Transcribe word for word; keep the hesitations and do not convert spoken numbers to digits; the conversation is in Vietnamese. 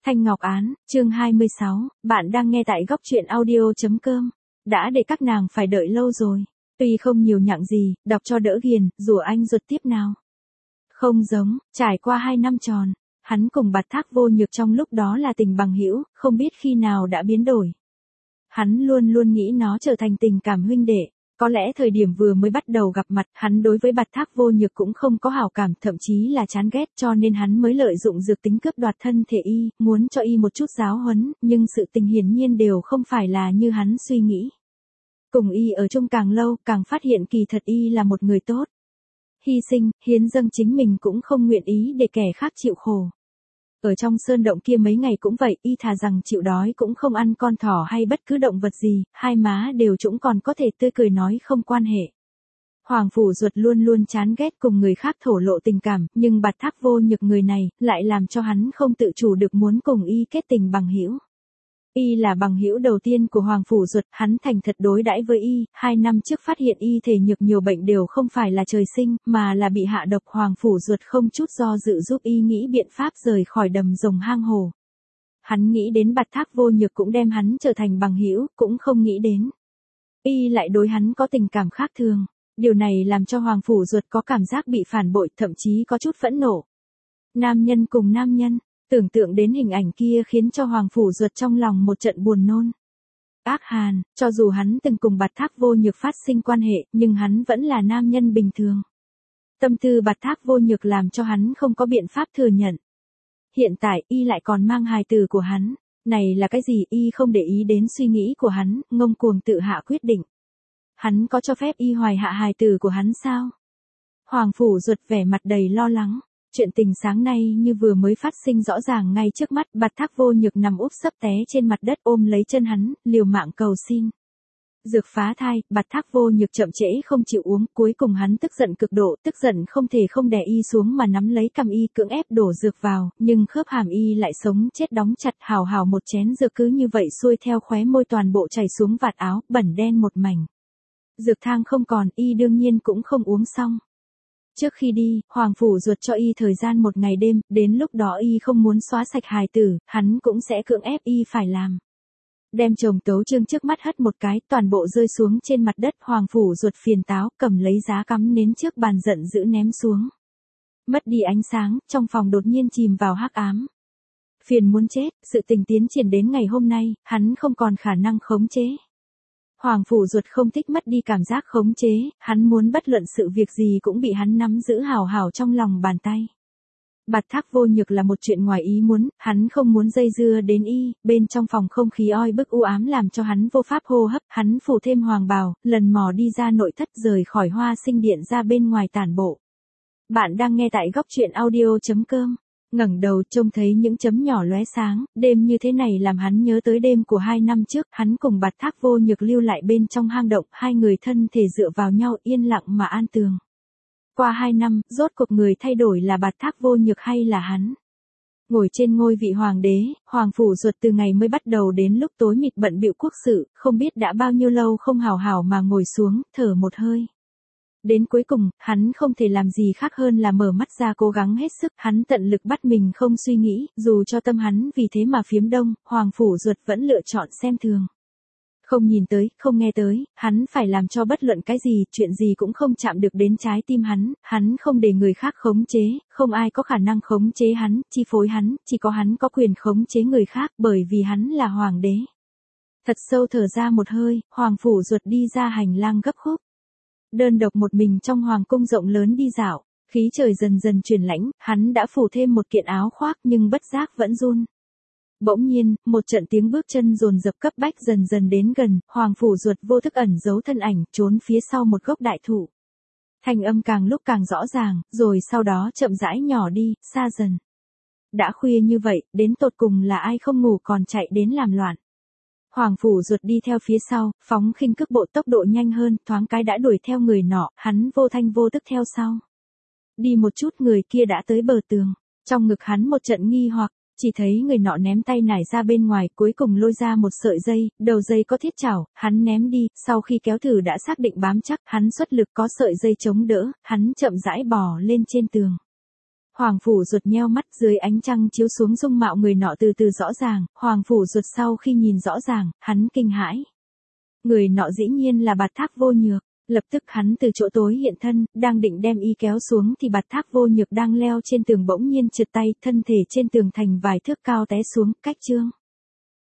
Thanh Ngọc Án, chương hai mươi sáu, bạn đang nghe tại góc truyện audio.com. Đã để các nàng phải đợi lâu rồi. Tuy không nhiều nhặng gì, đọc cho đỡ ghiền, rủa anh ruột tiếp nào. Không giống, trải qua hai năm tròn, hắn cùng Bạt Thác Vô Nhược trong lúc đó là tình bằng hữu, không biết khi nào đã biến đổi. Hắn luôn luôn nghĩ nó trở thành tình cảm huynh đệ. Có lẽ thời điểm vừa mới bắt đầu gặp mặt, hắn đối với Bạt Thác Vô Nhược cũng không có hảo cảm, thậm chí là chán ghét, cho nên hắn mới lợi dụng dược tính cướp đoạt thân thể y, muốn cho y một chút giáo huấn, nhưng sự tình hiển nhiên đều không phải là như hắn suy nghĩ. Cùng y ở chung càng lâu, càng phát hiện kỳ thật y là một người tốt. Hy sinh, hiến dâng chính mình cũng không nguyện ý để kẻ khác chịu khổ. Ở trong sơn động kia mấy ngày cũng vậy, y thà rằng chịu đói cũng không ăn con thỏ hay bất cứ động vật gì, hai má đều trũng còn có thể tươi cười nói không quan hệ. Hoàng Phủ Duật luôn luôn chán ghét cùng người khác thổ lộ tình cảm, nhưng Bạt Thác Vô Nhược người này, lại làm cho hắn không tự chủ được muốn cùng y kết tình bằng hữu. Y là bằng hữu đầu tiên của Hoàng Phủ Duật, hắn thành thật đối đãi với y, hai năm trước phát hiện y thể nhược nhiều bệnh đều không phải là trời sinh, mà là bị hạ độc. Hoàng Phủ Duật không chút do dự giúp y nghĩ biện pháp rời khỏi đầm rồng hang hồ. Hắn nghĩ đến Bạt Thác Vô Nhược cũng đem hắn trở thành bằng hữu, cũng không nghĩ đến y lại đối hắn có tình cảm khác thường. Điều này làm cho Hoàng Phủ Duật có cảm giác bị phản bội, thậm chí có chút phẫn nộ. Nam nhân cùng nam nhân. Tưởng tượng đến hình ảnh kia khiến cho Hoàng Phủ Duật trong lòng một trận buồn nôn. Ác hàn, cho dù hắn từng cùng Bạt Thác Vô Nhược phát sinh quan hệ, nhưng hắn vẫn là nam nhân bình thường. Tâm tư Bạt Thác Vô Nhược làm cho hắn không có biện pháp thừa nhận. Hiện tại y lại còn mang hài tử của hắn, này là cái gì? Y không để ý đến suy nghĩ của hắn, ngông cuồng tự hạ quyết định. Hắn có cho phép y hoài hạ hài tử của hắn sao? Hoàng Phủ Duật vẻ mặt đầy lo lắng. Chuyện tình sáng nay như vừa mới phát sinh rõ ràng ngay trước mắt. Bạt Thác Vô Nhược nằm úp sấp té trên mặt đất ôm lấy chân hắn, liều mạng cầu xin. Dược phá thai, Bạt Thác Vô Nhược chậm trễ không chịu uống, cuối cùng hắn tức giận cực độ, tức giận không thể không đè y xuống mà nắm lấy cằm y cưỡng ép đổ dược vào, nhưng khớp hàm y lại sống chết đóng chặt. Hào hào một chén dược cứ như vậy xuôi theo khóe môi toàn bộ chảy xuống vạt áo, bẩn đen một mảnh. Dược thang không còn, y đương nhiên cũng không uống xong. Trước khi đi, Hoàng Phủ Duật cho y thời gian một ngày đêm, đến lúc đó y không muốn xóa sạch hài tử, hắn cũng sẽ cưỡng ép y phải làm. Đem chồng tấu chương trước mắt hất một cái, toàn bộ rơi xuống trên mặt đất. Hoàng Phủ Duật phiền táo, cầm lấy giá cắm nến trước bàn giận dữ ném xuống. Mất đi ánh sáng, trong phòng đột nhiên chìm vào hắc ám. Phiền muốn chết, sự tình tiến triển đến ngày hôm nay, hắn không còn khả năng khống chế. Hoàng Phủ Duật không thích mất đi cảm giác khống chế, hắn muốn bất luận sự việc gì cũng bị hắn nắm giữ hào hào trong lòng bàn tay. Bạt Thác Vô Nhược là một chuyện ngoài ý muốn, hắn không muốn dây dưa đến y, bên trong phòng không khí oi bức u ám làm cho hắn vô pháp hô hấp, hắn phủ thêm hoàng bào, lần mò đi ra nội thất rời khỏi Hoa Sinh Điện ra bên ngoài tản bộ. Bạn đang nghe tại góc truyện audio.com. Ngẩng đầu trông thấy những chấm nhỏ lóe sáng, đêm như thế này làm hắn nhớ tới đêm của hai năm trước, hắn cùng Bạt Thác Vô Nhược lưu lại bên trong hang động, hai người thân thể dựa vào nhau yên lặng mà an tường. Qua hai năm, rốt cuộc người thay đổi là Bạt Thác Vô Nhược hay là hắn? Ngồi trên ngôi vị hoàng đế, Hoàng Phủ Duật từ ngày mới bắt đầu đến lúc tối mịt bận bịu quốc sự, không biết đã bao nhiêu lâu không hào hào mà ngồi xuống, thở một hơi. Đến cuối cùng, hắn không thể làm gì khác hơn là mở mắt ra cố gắng hết sức, hắn tận lực bắt mình không suy nghĩ, dù cho tâm hắn vì thế mà phiếm đông, Hoàng Phủ Duật vẫn lựa chọn xem thường. Không nhìn tới, không nghe tới, hắn phải làm cho bất luận cái gì, chuyện gì cũng không chạm được đến trái tim hắn, hắn không để người khác khống chế, không ai có khả năng khống chế hắn, chi phối hắn, chỉ có hắn có quyền khống chế người khác, bởi vì hắn là hoàng đế. Thật sâu thở ra một hơi, Hoàng Phủ Duật đi ra hành lang gấp khúc. Đơn độc một mình trong hoàng cung rộng lớn đi dạo, khí trời dần dần chuyển lãnh, hắn đã phủ thêm một kiện áo khoác nhưng bất giác vẫn run. Bỗng nhiên, một trận tiếng bước chân dồn dập cấp bách dần dần đến gần, Hoàng Phủ Duật vô thức ẩn giấu thân ảnh, trốn phía sau một gốc đại thụ. Thanh âm càng lúc càng rõ ràng, rồi sau đó chậm rãi nhỏ đi, xa dần. Đã khuya như vậy, đến tột cùng là ai không ngủ còn chạy đến làm loạn. Hoàng Phủ Duật đi theo phía sau, phóng khinh cước bộ tốc độ nhanh hơn, thoáng cái đã đuổi theo người nọ, hắn vô thanh vô tức theo sau. Đi một chút người kia đã tới bờ tường, trong ngực hắn một trận nghi hoặc, chỉ thấy người nọ ném tay nải ra bên ngoài, cuối cùng lôi ra một sợi dây, đầu dây có thiết chảo, hắn ném đi, sau khi kéo thử đã xác định bám chắc, hắn xuất lực có sợi dây chống đỡ, hắn chậm rãi bò lên trên tường. Hoàng phủ ruột nheo mắt, dưới ánh trăng chiếu xuống dung mạo người nọ từ từ rõ ràng, Hoàng phủ ruột sau khi nhìn rõ ràng, hắn kinh hãi. Người nọ dĩ nhiên là Bạt Thác Vô Nhược, lập tức hắn từ chỗ tối hiện thân, đang định đem y kéo xuống thì Bạt Thác Vô Nhược đang leo trên tường bỗng nhiên trượt tay, thân thể trên tường thành vài thước cao té xuống, cách Trương